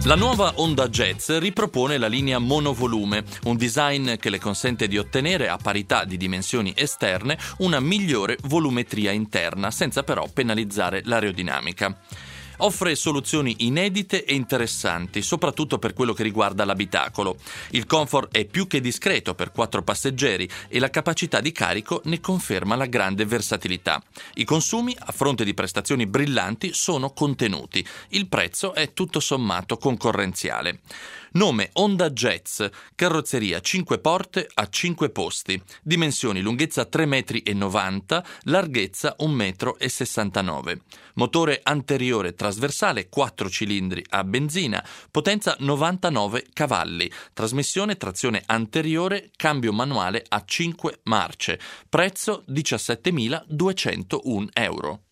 La nuova Honda Jazz ripropone la linea monovolume, un design che le consente di ottenere, a parità di dimensioni esterne, una migliore volumetria interna, senza però penalizzare l'aerodinamica. Offre soluzioni inedite e interessanti, soprattutto per quello che riguarda l'abitacolo. Il comfort è più che discreto per 4 passeggeri e la capacità di carico ne conferma la grande versatilità. I consumi, a fronte di prestazioni brillanti, sono contenuti. Il prezzo è tutto sommato concorrenziale. Nome Honda Jazz, carrozzeria 5 porte a 5 posti, dimensioni lunghezza 3,90 m, larghezza 1,69 m, motore anteriore trasversale 4 cilindri a benzina, potenza 99 cavalli, trasmissione trazione anteriore, cambio manuale a 5 marce, prezzo 17.201 euro.